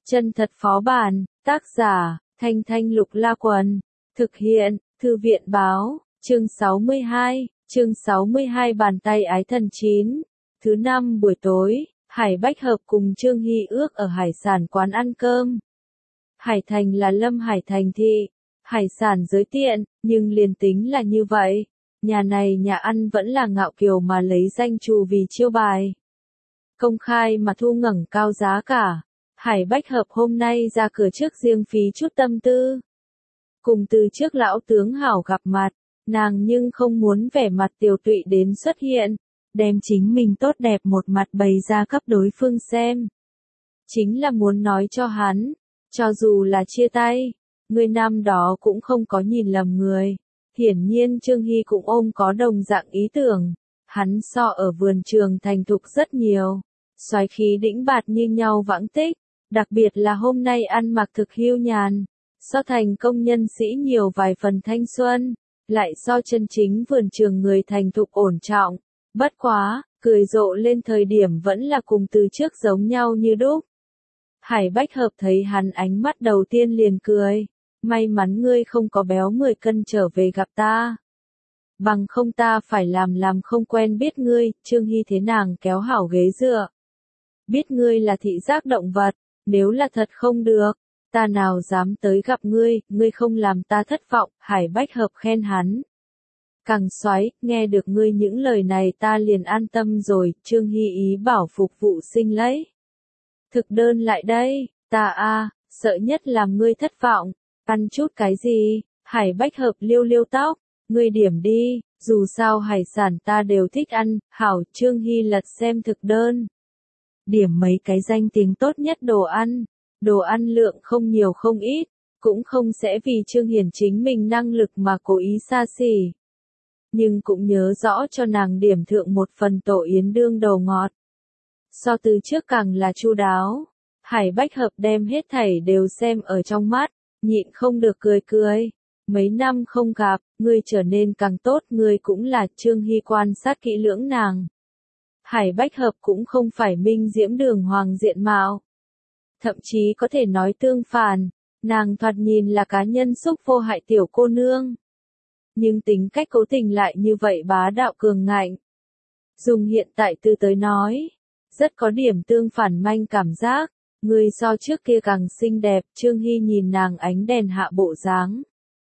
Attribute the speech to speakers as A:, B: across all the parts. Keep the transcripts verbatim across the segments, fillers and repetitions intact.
A: Chân thật phó bản, tác giả, Thanh Thanh Lục La Quần, thực hiện, Thư viện báo, chương sáu mươi hai, chương sáu mươi hai bàn tay ái thần chín. Thứ năm buổi tối, Hải Bách Hợp cùng Trương Hy ước ở hải sản quán ăn cơm. Hải Thành là Lâm Hải Thành thị, hải sản giới tiện, nhưng liền tính là như vậy, nhà này nhà ăn vẫn là ngạo kiều mà lấy danh trù vì chiêu bài. Công khai mà thu ngẩng cao giá cả. Hải Bách Hợp hôm nay ra cửa trước riêng phí chút tâm tư. Cùng từ trước lão tướng hảo gặp mặt, nàng nhưng không muốn vẻ mặt tiều tụy đến xuất hiện, đem chính mình tốt đẹp một mặt bày ra cấp đối phương xem. Chính là muốn nói cho hắn, cho dù là chia tay, người năm đó cũng không có nhìn lầm người. Hiển nhiên Trương Hy cũng ôm có đồng dạng ý tưởng, hắn so ở vườn trường thành thục rất nhiều, soái khí đĩnh bạt như nhau vãng tích. Đặc biệt là hôm nay ăn mặc thực hiu nhàn, so thành công nhân sĩ nhiều vài phần thanh xuân, lại so chân chính vườn trường người thành thục ổn trọng, bất quá, cười rộ lên thời điểm vẫn là cùng từ trước giống nhau như đúc. Hải Bách Hợp thấy hắn ánh mắt đầu tiên liền cười, may mắn ngươi không có béo mười cân trở về gặp ta. Bằng không ta phải làm làm không quen biết ngươi. Trương Hy thế nàng kéo hảo ghế dựa. Biết ngươi là thị giác động vật. Nếu là thật không được, ta nào dám tới gặp ngươi, ngươi không làm ta thất vọng. Hải Bách Hợp khen hắn. Càng xoáy, nghe được ngươi những lời này ta liền an tâm rồi. Trương Hy ý bảo phục vụ sinh lấy thực đơn lại đây, ta a, sợ nhất làm ngươi thất vọng. Ăn chút cái gì? Hải Bách Hợp liêu liêu tóc, ngươi điểm đi, dù sao hải sản ta đều thích ăn. Hảo. Trương Hy lật xem thực đơn. Điểm mấy cái danh tiếng tốt nhất đồ ăn, đồ ăn lượng không nhiều không ít, cũng không sẽ vì Trương Hiển chính mình năng lực mà cố ý xa xỉ. Nhưng cũng nhớ rõ cho nàng điểm thượng một phần tổ yến đương đầu ngọt. So từ trước càng là chu đáo, Hải Bách Hợp đem hết thảy đều xem ở trong mắt, nhịn không được cười cười. Mấy năm không gặp, ngươi trở nên càng tốt. Ngươi cũng là. Trương Hy quan sát kỹ lưỡng nàng. Hải Bách Hợp cũng không phải minh diễm đường hoàng diện mạo. Thậm chí có thể nói tương phản, nàng thoạt nhìn là cá nhân xúc vô hại tiểu cô nương. Nhưng tính cách cố tình lại như vậy bá đạo cường ngạnh. Dùng hiện tại từ tới nói, rất có điểm tương phản manh cảm giác, người so trước kia càng xinh đẹp. Trương Hy nhìn nàng ánh đèn hạ bộ dáng.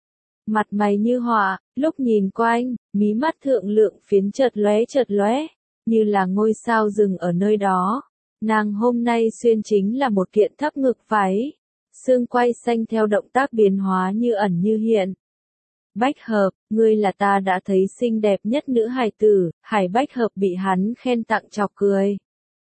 A: Mặt mày như họa, lúc nhìn quanh, mí mắt thượng lượng phiến chợt lóe chợt lóe. Như là ngôi sao rừng ở nơi đó. Nàng hôm nay xuyên chính là một kiện thấp ngực váy. Xương quai xanh theo động tác biến hóa như ẩn như hiện. Bách Hợp, ngươi là ta đã thấy xinh đẹp nhất nữ hài tử. Hải Bách Hợp bị hắn khen tặng chọc cười.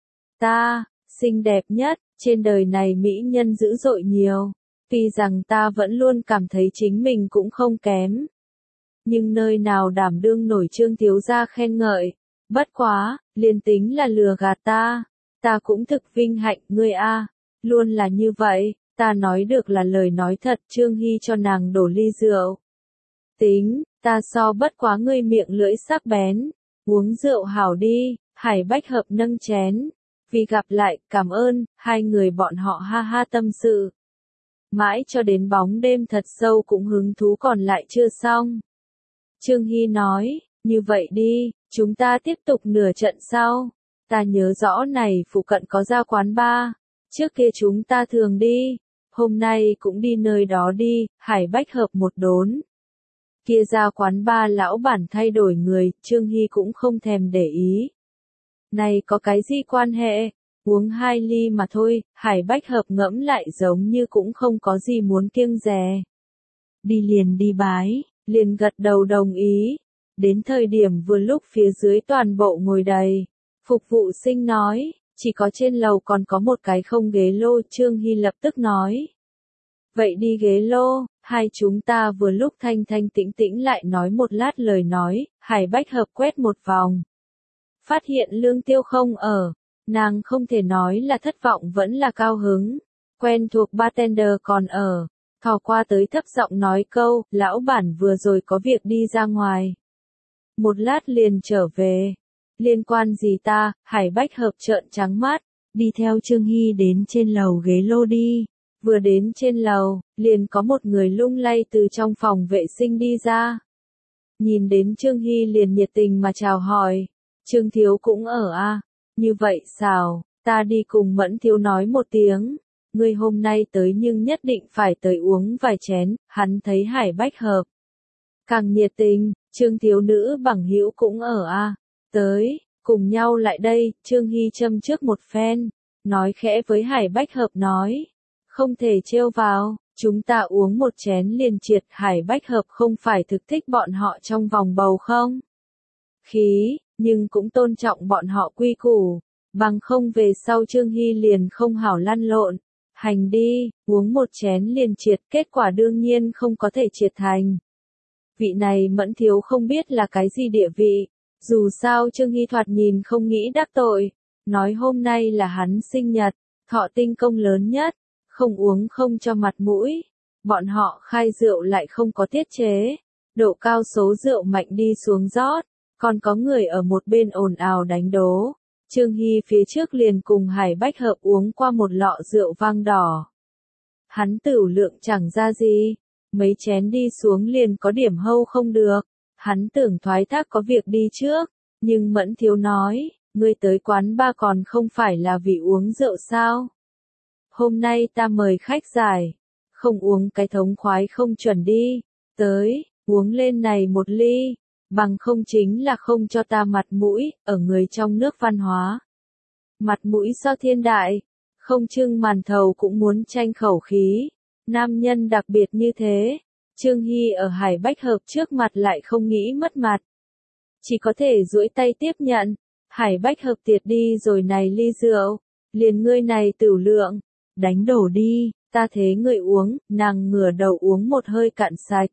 A: Ta, xinh đẹp nhất, trên đời này mỹ nhân dữ dội nhiều. Tuy rằng ta vẫn luôn cảm thấy chính mình cũng không kém. Nhưng nơi nào đảm đương nổi Trương thiếu gia khen ngợi. Bất quá, liền tính là lừa gạt ta, ta cũng thực vinh hạnh. Ngươi a, luôn là như vậy, ta nói được là lời nói thật. Trương Hy cho nàng đổ ly rượu. Tính, ta so bất quá ngươi miệng lưỡi sắc bén, uống rượu hảo đi. Hải Bách Hợp nâng chén, vì gặp lại, cảm ơn. Hai người bọn họ ha ha tâm sự. Mãi cho đến bóng đêm thật sâu cũng hứng thú còn lại chưa xong. Trương Hy nói, như vậy đi. Chúng ta tiếp tục nửa trận sau. Ta nhớ rõ này phụ cận có ra quán bar. Trước kia chúng ta thường đi. Hôm nay cũng đi nơi đó đi. Hải Bách Hợp một đốn. Kia ra quán bar lão bản thay đổi người. Trương Hy cũng không thèm để ý. Này có cái gì quan hệ? Uống hai ly mà thôi. Hải Bách Hợp ngẫm lại giống như cũng không có gì muốn kiêng dè. Đi liền đi bái. Liền gật đầu đồng ý. Đến thời điểm vừa lúc phía dưới toàn bộ ngồi đầy. Phục vụ sinh nói, chỉ có trên lầu còn có một cái không ghế lô. Trương Hy lập tức nói. Vậy đi ghế lô. Hai chúng ta vừa lúc thanh thanh tĩnh tĩnh lại nói một lát lời nói. Hải Bách Hợp quét một vòng. Phát hiện Lương Tiêu không ở. Nàng không thể nói là thất vọng vẫn là cao hứng. Quen thuộc bartender còn ở. Thò qua tới thấp giọng nói câu, lão bản vừa rồi có việc đi ra ngoài. Một lát liền trở về. Liên quan gì ta? Hải Bách Hợp trợn trắng mắt, đi theo Trương Hy đến trên lầu ghế lô đi. Vừa đến trên lầu, liền có một người lung lay từ trong phòng vệ sinh đi ra. Nhìn đến Trương Hy liền nhiệt tình mà chào hỏi. Trương Thiếu cũng ở à? Như vậy sao, ta đi cùng Mẫn Thiếu nói một tiếng. Ngươi hôm nay tới nhưng nhất định phải tới uống vài chén, hắn thấy Hải Bách Hợp. Càng nhiệt tình, Trương Thiếu nữ bằng hữu cũng ở à? Tới, cùng nhau lại đây, Trương Hy châm trước một phen, nói khẽ với Hải Bách Hợp nói. Không thể trêu vào, chúng ta uống một chén liền triệt. Hải Bách Hợp không phải thực thích bọn họ trong vòng bầu không? Khí, nhưng cũng tôn trọng bọn họ quy củ, bằng không về sau Trương Hy liền không hảo lăn lộn. Hành đi, uống một chén liền triệt, kết quả đương nhiên không có thể triệt thành. Vị này Mẫn Thiếu không biết là cái gì địa vị, dù sao Trương Hy thoạt nhìn không nghĩ đắc tội, nói hôm nay là hắn sinh nhật, thọ tinh công lớn nhất, không uống không cho mặt mũi. Bọn họ khai rượu lại không có tiết chế, độ cao số rượu mạnh đi xuống rót, còn có người ở một bên ồn ào đánh đố. Trương Hy phía trước liền cùng Hải Bách Hợp uống qua một lọ rượu vang đỏ. Hắn tửu lượng chẳng ra gì, mấy chén đi xuống liền có điểm hâu không được. Hắn tưởng thoái thác có việc đi trước, nhưng Mẫn Thiếu nói, ngươi tới quán ba còn không phải là vì uống rượu sao? Hôm nay ta mời khách giải, không uống cái thống khoái không chuẩn đi, tới, uống lên này một ly, bằng không chính là không cho ta mặt mũi, ở người trong nước văn hóa. Mặt mũi so thiên đại, không trưng màn thầu cũng muốn tranh khẩu khí, nam nhân đặc biệt như thế. Trương Hy ở Hải Bách Hợp trước mặt lại không nghĩ mất mặt, chỉ có thể duỗi tay tiếp nhận. Hải Bách Hợp tiệt đi rồi này ly rượu, liền ngươi này tửu lượng, đánh đổ đi, ta thế ngươi uống. Nàng ngửa đầu uống một hơi cạn sạch,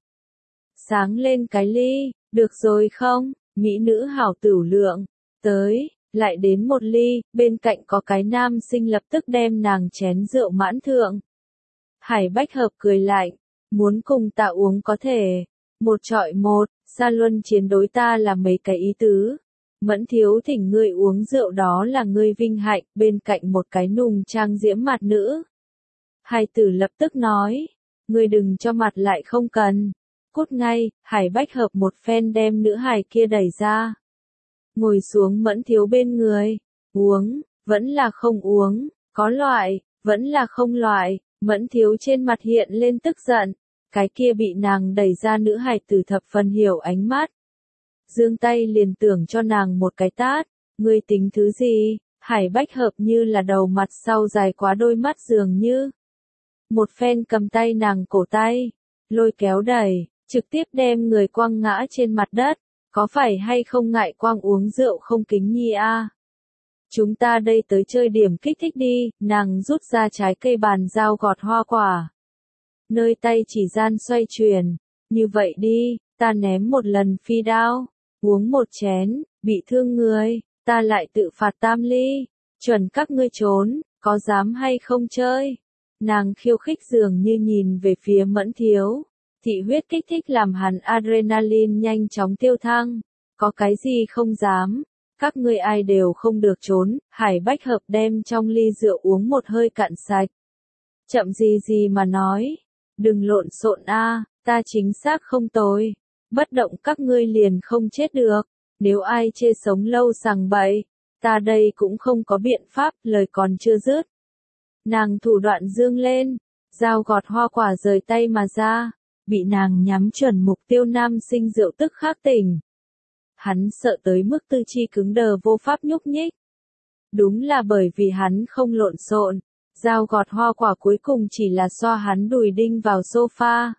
A: sáng lên cái ly, được rồi không, mỹ nữ hảo tửu lượng, tới, lại đến một ly, bên cạnh có cái nam sinh lập tức đem nàng chén rượu mãn thượng. Hải Bách Hợp cười lạnh, muốn cùng ta uống có thể, một trọi một, xa luân chiến đối ta là mấy cái ý tứ. Mẫn Thiếu thỉnh ngươi uống rượu đó là ngươi vinh hạnh, bên cạnh một cái nùng trang diễm mặt nữ. Hải tử lập tức nói, ngươi đừng cho mặt lại không cần. Cút ngay. Hải Bách Hợp một phen đem nữ hài kia đẩy ra. Ngồi xuống Mẫn Thiếu bên người, uống, vẫn là không uống, có loại, vẫn là không loại. Mẫn Thiếu trên mặt hiện lên tức giận, cái kia bị nàng đẩy ra nữ hài tử thập phần hiểu ánh mắt. Giương tay liền tưởng cho nàng một cái tát, ngươi tính thứ gì? Hải Bách Hợp như là đầu mặt sau dài quá đôi mắt dường như. Một phen cầm tay nàng cổ tay, lôi kéo đẩy, trực tiếp đem người quăng ngã trên mặt đất. Có phải hay không ngại quang uống rượu không kính nhi a? Chúng ta đây tới chơi điểm kích thích đi. Nàng rút ra trái cây bàn dao gọt hoa quả, nơi tay chỉ gian xoay chuyển. Như vậy đi, ta ném một lần phi đao, uống một chén, bị thương người, ta lại tự phạt tam ly, chuẩn các ngươi trốn, có dám hay không chơi? Nàng khiêu khích dường như nhìn về phía Mẫn Thiếu. Thị huyết kích thích làm hắn adrenaline nhanh chóng tiêu thăng, có cái gì không dám, các ngươi ai đều không được trốn. Hải Bách Hợp đem trong ly rượu uống một hơi cạn sạch. Chậm gì gì mà nói, đừng lộn xộn a, ta chính xác không tồi, bất động các ngươi liền không chết được, nếu ai chê sống lâu sằng bậy, ta đây cũng không có biện pháp. Lời còn chưa dứt, nàng thủ đoạn dương lên, dao gọt hoa quả rời tay mà ra. Bị nàng nhắm chuẩn mục tiêu nam sinh rượu tức khắc tỉnh. Hắn sợ tới mức tư chi cứng đờ vô pháp nhúc nhích. Đúng là bởi vì hắn không lộn xộn, dao gọt hoa quả cuối cùng chỉ là xoa hắn đùi đinh vào sofa.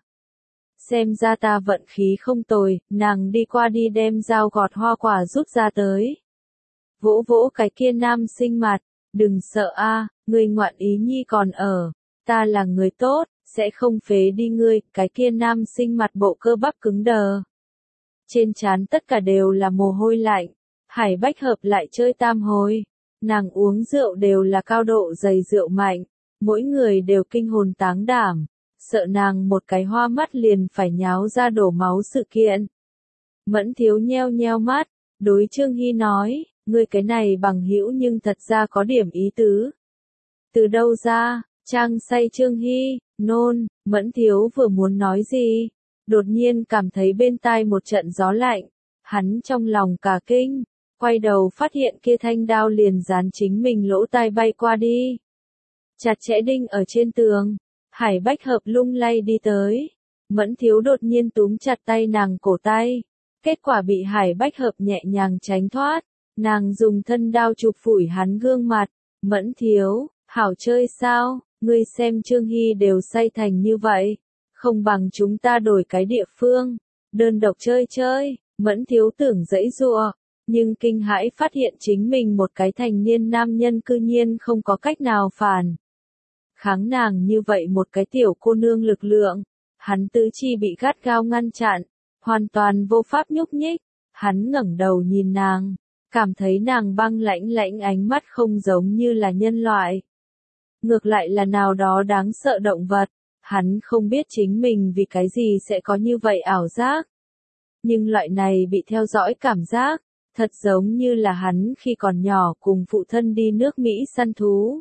A: Xem ra ta vận khí không tồi, nàng đi qua đi đem dao gọt hoa quả rút ra tới. Vỗ vỗ cái kia nam sinh mặt, đừng sợ a, người ngoạn ý nhi còn ở, ta là người tốt. Sẽ không phế đi ngươi. Cái kia nam sinh mặt bộ cơ bắp cứng đờ, trên trán tất cả đều là mồ hôi lạnh. Hải Bách Hợp lại chơi tam hồi, nàng uống rượu đều là cao độ dày rượu mạnh, mỗi người đều kinh hồn táng đảm, sợ nàng một cái hoa mắt liền phải nháo ra đổ máu sự kiện. Mẫn Thiếu nheo nheo mắt, đối Trương Hy nói, ngươi cái này bằng hữu nhưng thật ra có điểm ý tứ. Từ đâu ra? Trang say Trương Hy, nôn, Mẫn Thiếu vừa muốn nói gì, đột nhiên cảm thấy bên tai một trận gió lạnh, hắn trong lòng cả kinh, quay đầu phát hiện kia thanh đao liền dán chính mình lỗ tai bay qua đi. Chặt chẽ đinh ở trên tường, Hải Bách Hợp lung lay đi tới, Mẫn Thiếu đột nhiên túm chặt tay nàng cổ tay, kết quả bị Hải Bách Hợp nhẹ nhàng tránh thoát, nàng dùng thân đao chụp phủi hắn gương mặt, Mẫn Thiếu, hảo chơi sao, ngươi xem Trương Hy đều say thành như vậy, không bằng chúng ta đổi cái địa phương, đơn độc chơi chơi, Mẫn Thiếu tưởng giãy giụa, nhưng kinh hãi phát hiện chính mình một cái thành niên nam nhân cư nhiên không có cách nào phản kháng nàng như vậy một cái tiểu cô nương lực lượng, hắn tứ chi bị gắt gao ngăn chặn, hoàn toàn vô pháp nhúc nhích, hắn ngẩng đầu nhìn nàng, cảm thấy nàng băng lãnh lãnh ánh mắt không giống như là nhân loại. Ngược lại là nào đó đáng sợ động vật, hắn không biết chính mình vì cái gì sẽ có như vậy ảo giác. Nhưng loại này bị theo dõi cảm giác, thật giống như là hắn khi còn nhỏ cùng phụ thân đi nước Mỹ săn thú.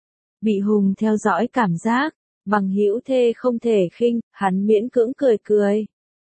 A: Bị hùng theo dõi cảm giác, bằng hữu thê không thể khinh, hắn miễn cưỡng cười cười.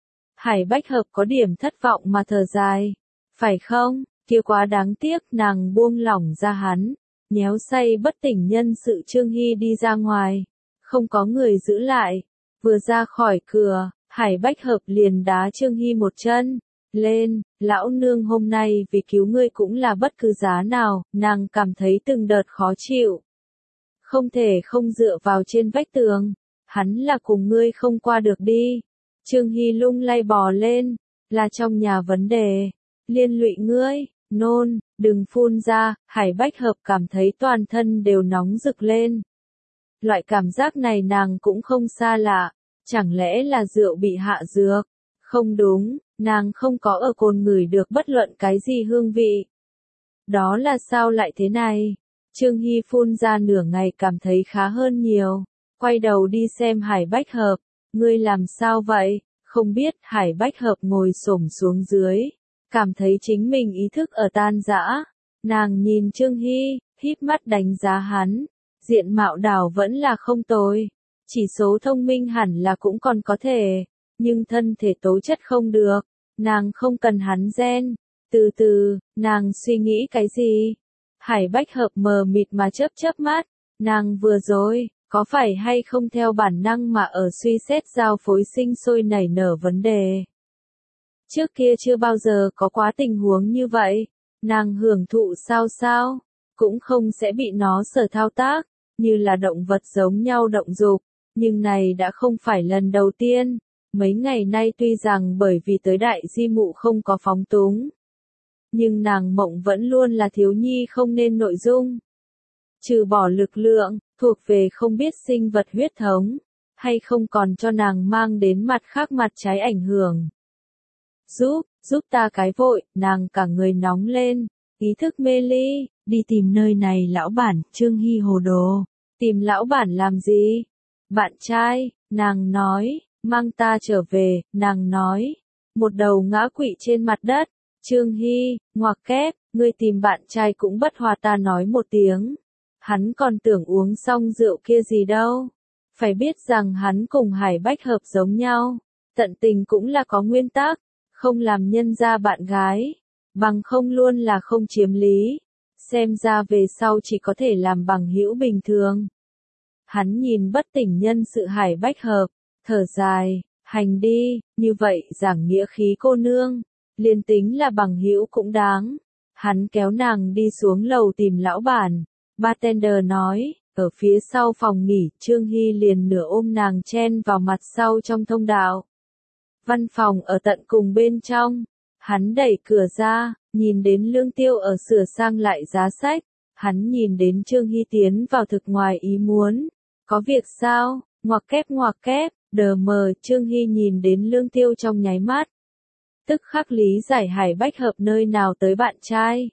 A: Hải Bách Hợp có điểm thất vọng mà thở dài. Phải không, kia quá đáng tiếc, nàng buông lỏng ra hắn, nhéo say bất tỉnh nhân sự Trương Hy đi ra ngoài. Không có người giữ lại, vừa ra khỏi cửa, Hải Bách Hợp liền đá Trương Hy một chân. Lên, lão nương hôm nay vì cứu ngươi cũng là bất cứ giá nào, nàng cảm thấy từng đợt khó chịu. Không thể không dựa vào trên vách tường, hắn là cùng ngươi không qua được đi. Trương Hy lung lay bò lên, là trong nhà vấn đề, liên lụy ngươi, nôn, đừng phun ra, Hải Bách Hợp cảm thấy toàn thân đều nóng rực lên. Loại cảm giác này nàng cũng không xa lạ, chẳng lẽ là rượu bị hạ dược? Không đúng, nàng không có ở cồn ngửi được bất luận cái gì hương vị. Đó là sao lại thế này? Trương Hy phun ra nửa ngày cảm thấy khá hơn nhiều, quay đầu đi xem Hải Bách Hợp, ngươi làm sao vậy? Không biết, Hải Bách Hợp ngồi xổm xuống dưới, cảm thấy chính mình ý thức ở tan rã. Nàng nhìn Trương Hy, híp mắt đánh giá hắn, diện mạo đảo vẫn là không tồi, chỉ số thông minh hẳn là cũng còn có thể, nhưng thân thể tố chất không được, nàng không cần hắn gen. Từ từ, nàng suy nghĩ cái gì? Hải Bách Hợp mờ mịt mà chớp chớp mắt, nàng vừa rồi, có phải hay không theo bản năng mà ở suy xét giao phối sinh sôi nảy nở vấn đề. Trước kia chưa bao giờ có quá tình huống như vậy, nàng hưởng thụ sao sao, cũng không sẽ bị nó sở thao tác, như là động vật giống nhau động dục, nhưng này đã không phải lần đầu tiên, mấy ngày nay tuy rằng bởi vì tới đại di mụ không có phóng túng. Nhưng nàng mộng vẫn luôn là thiếu nhi không nên nội dung. Trừ bỏ lực lượng, thuộc về không biết sinh vật huyết thống, hay không còn cho nàng mang đến mặt khác mặt trái ảnh hưởng. Giúp, giúp ta cái vội, nàng cả người nóng lên, ý thức mê ly, đi tìm nơi này lão bản, Trương Hy hồ đồ. Tìm lão bản làm gì? Bạn trai, nàng nói, mang ta trở về, nàng nói. Một đầu ngã quỵ trên mặt đất. Trương Hy, ngoặc kép, ngươi tìm bạn trai cũng bất hòa ta nói một tiếng. Hắn còn tưởng uống xong rượu kia gì đâu. Phải biết rằng hắn cùng Hải Bách Hợp giống nhau. Tận tình cũng là có nguyên tắc, không làm nhân ra bạn gái. Bằng không luôn là không chiếm lý. Xem ra về sau chỉ có thể làm bằng hữu bình thường. Hắn nhìn bất tỉnh nhân sự Hải Bách Hợp, thở dài, hành đi, như vậy giảng nghĩa khí cô nương. Liên tính là bằng hữu cũng đáng. Hắn kéo nàng đi xuống lầu tìm lão bản. Bartender nói, ở phía sau phòng nghỉ, Trương Hy liền nửa ôm nàng chen vào mặt sau trong thông đạo. Văn phòng ở tận cùng bên trong. Hắn đẩy cửa ra, nhìn đến Lương Tiêu ở sửa sang lại giá sách. Hắn nhìn đến Trương Hy tiến vào thực ngoài ý muốn. Có việc sao? Ngoặc kép ngoặc kép, đờ mờ, Trương Hy nhìn đến Lương Tiêu trong nháy mắt. Tức khắc lý giải Hải Bách Hợp nơi nào tới bạn trai.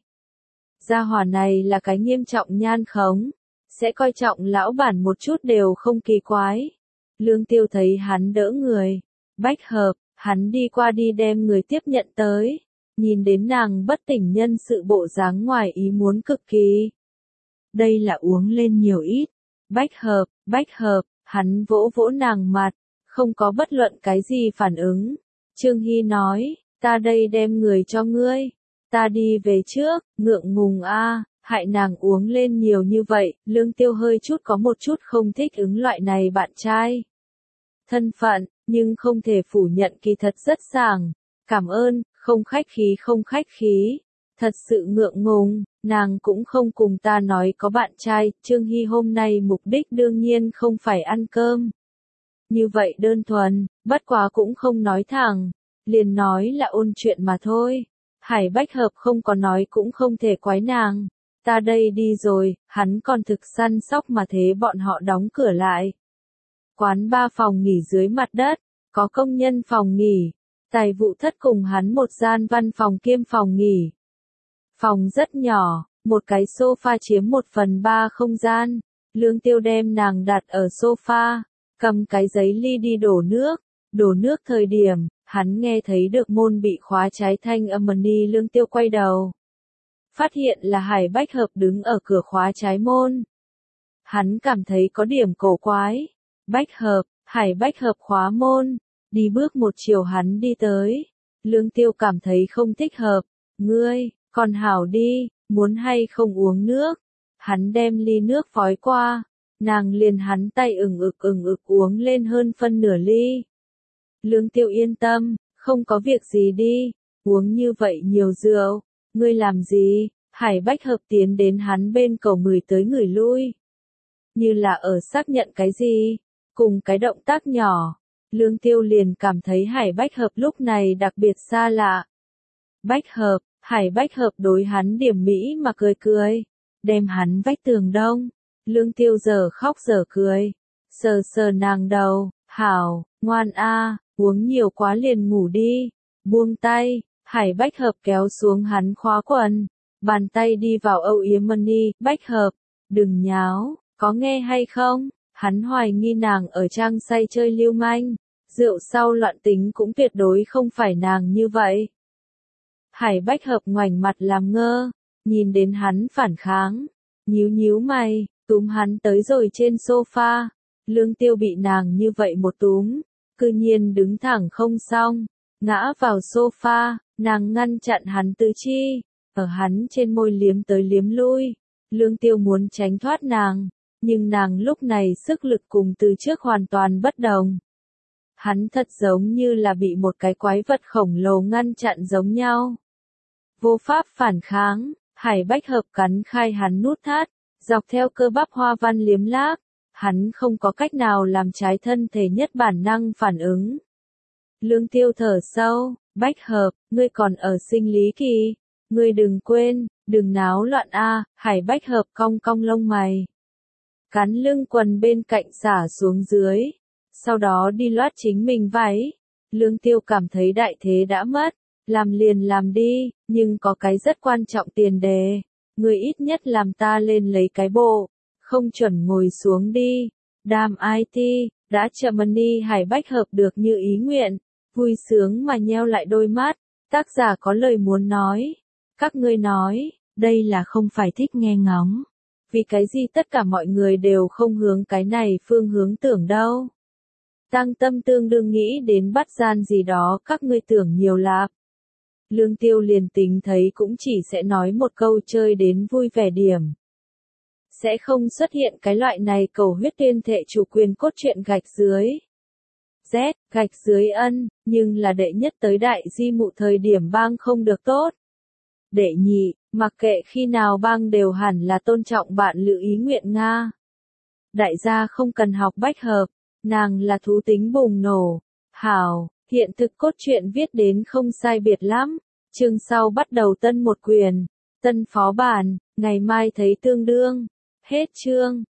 A: Gia hỏa này là cái nghiêm trọng nhan khống, sẽ coi trọng lão bản một chút đều không kỳ quái. Lương Tiêu thấy hắn đỡ người, Bách Hợp, hắn đi qua đi đem người tiếp nhận tới, nhìn đến nàng bất tỉnh nhân sự bộ dáng ngoài ý muốn cực kỳ. Đây là uống lên nhiều ít, Bách hợp, bách hợp, hắn vỗ vỗ nàng mặt, không có bất luận cái gì phản ứng. Trương Hy nói, ta đây đem người cho ngươi, ta đi về trước, ngượng ngùng a, hại nàng uống lên nhiều như vậy, Lương Tiêu hơi chút có một chút không thích ứng loại này bạn trai. Thân phận, nhưng không thể phủ nhận kỳ thật rất sảng, cảm ơn, không khách khí không khách khí, thật sự ngượng ngùng, nàng cũng không cùng ta nói có bạn trai, Trương Hy hôm nay mục đích đương nhiên không phải ăn cơm. Như vậy đơn thuần, bất quá cũng không nói thẳng, liền nói là ôn chuyện mà thôi. Hải Bách Hợp không có nói cũng không thể quái nàng. Ta đây đi rồi, hắn còn thực săn sóc mà thế bọn họ đóng cửa lại. Quán ba phòng nghỉ dưới mặt đất, có công nhân phòng nghỉ, tài vụ thất cùng hắn một gian văn phòng kiêm phòng nghỉ. Phòng rất nhỏ, một cái sofa chiếm một phần ba không gian, Lương Tiêu đem nàng đặt ở sofa, cầm cái giấy ly đi đổ nước, đổ nước thời điểm, hắn nghe thấy được môn bị khóa trái thanh âm ni. Lương Tiêu quay đầu, phát hiện là Hải Bách Hợp đứng ở cửa khóa trái môn. Hắn cảm thấy có điểm cổ quái. Bách Hợp, Hải Bách Hợp khóa môn, đi bước một chiều hắn đi tới. Lương Tiêu cảm thấy không thích hợp, ngươi, còn hảo đi, muốn hay không uống nước. Hắn đem ly nước phói qua, nàng liền hắn tay ửng ực ửng ực uống lên hơn phân nửa ly. Lương Tiêu yên tâm, không có việc gì đi, uống như vậy nhiều rượu, ngươi làm gì? Hải Bách Hợp tiến đến hắn bên cầu người tới người lui, như là ở xác nhận cái gì, cùng cái động tác nhỏ, Lương Tiêu liền cảm thấy Hải Bách Hợp lúc này đặc biệt xa lạ. Bách Hợp, Hải Bách Hợp đối hắn điểm mỹ mà cười cười, đem hắn vách tường đông. Lương Tiêu giờ khóc giờ cười, sờ sờ nàng đầu, hảo, ngoan a, uống nhiều quá liền ngủ đi, buông tay. Hải Bách Hợp kéo xuống hắn khóa quần, bàn tay đi vào âu yếm money. Bách Hợp, đừng nháo, có nghe hay không? Hắn hoài nghi nàng ở trang say chơi lưu manh, rượu sau loạn tính cũng tuyệt đối không phải nàng như vậy. Hải Bách Hợp ngoảnh mặt làm ngơ, nhìn đến hắn phản kháng, nhíu nhíu mày, túm hắn tới rồi trên sofa. Lương Tiêu bị nàng như vậy một túm, cư nhiên đứng thẳng không xong, ngã vào sofa, nàng ngăn chặn hắn tứ chi, ở hắn trên môi liếm tới liếm lui. Lương Tiêu muốn tránh thoát nàng, nhưng nàng lúc này sức lực cùng từ trước hoàn toàn bất đồng. Hắn thật giống như là bị một cái quái vật khổng lồ ngăn chặn giống nhau. Vô pháp phản kháng, Hải Bách Hợp cắn khai hắn nút thắt, dọc theo cơ bắp hoa văn liếm láp, hắn không có cách nào làm trái thân thể nhất bản năng phản ứng. Lương Tiêu thở sâu, Bách Hợp, ngươi còn ở sinh lý kỳ, ngươi đừng quên, đừng náo loạn a. Hải Bách Hợp cong cong lông mày, cắn lưng quần bên cạnh xả xuống dưới, sau đó đi loát chính mình váy. Lương Tiêu cảm thấy đại thế đã mất, làm liền làm đi, nhưng có cái rất quan trọng tiền đề, ngươi ít nhất làm ta lên lấy cái bộ, không chuẩn ngồi xuống đi. Đàm i tê, đã chậm money. Hải Bách Hợp được như ý nguyện, vui sướng mà nheo lại đôi mắt, tác giả có lời muốn nói. Các ngươi nói, đây là không phải thích nghe ngóng. Vì cái gì tất cả mọi người đều không hướng cái này phương hướng tưởng đâu. Tăng tâm tương đương nghĩ đến bắt gian gì đó các ngươi tưởng nhiều lạp. Lương Tiêu liền tính thấy cũng chỉ sẽ nói một câu chơi đến vui vẻ điểm. Sẽ không xuất hiện cái loại này cầu huyết tuyên thệ chủ quyền cốt truyện gạch dưới. Z, gạch dưới ân, nhưng là đệ nhất tới đại di mụ thời điểm bang không được tốt. Đệ nhị, mặc kệ khi nào bang đều hẳn là tôn trọng bạn lựa ý nguyện Nga. Đại gia không cần học Bách Hợp, nàng là thú tính bùng nổ. Hảo, hiện thực cốt truyện viết đến không sai biệt lắm. Chương sau bắt đầu tân một quyền, tân phó bản, ngày mai thấy tương đương. Hết chương.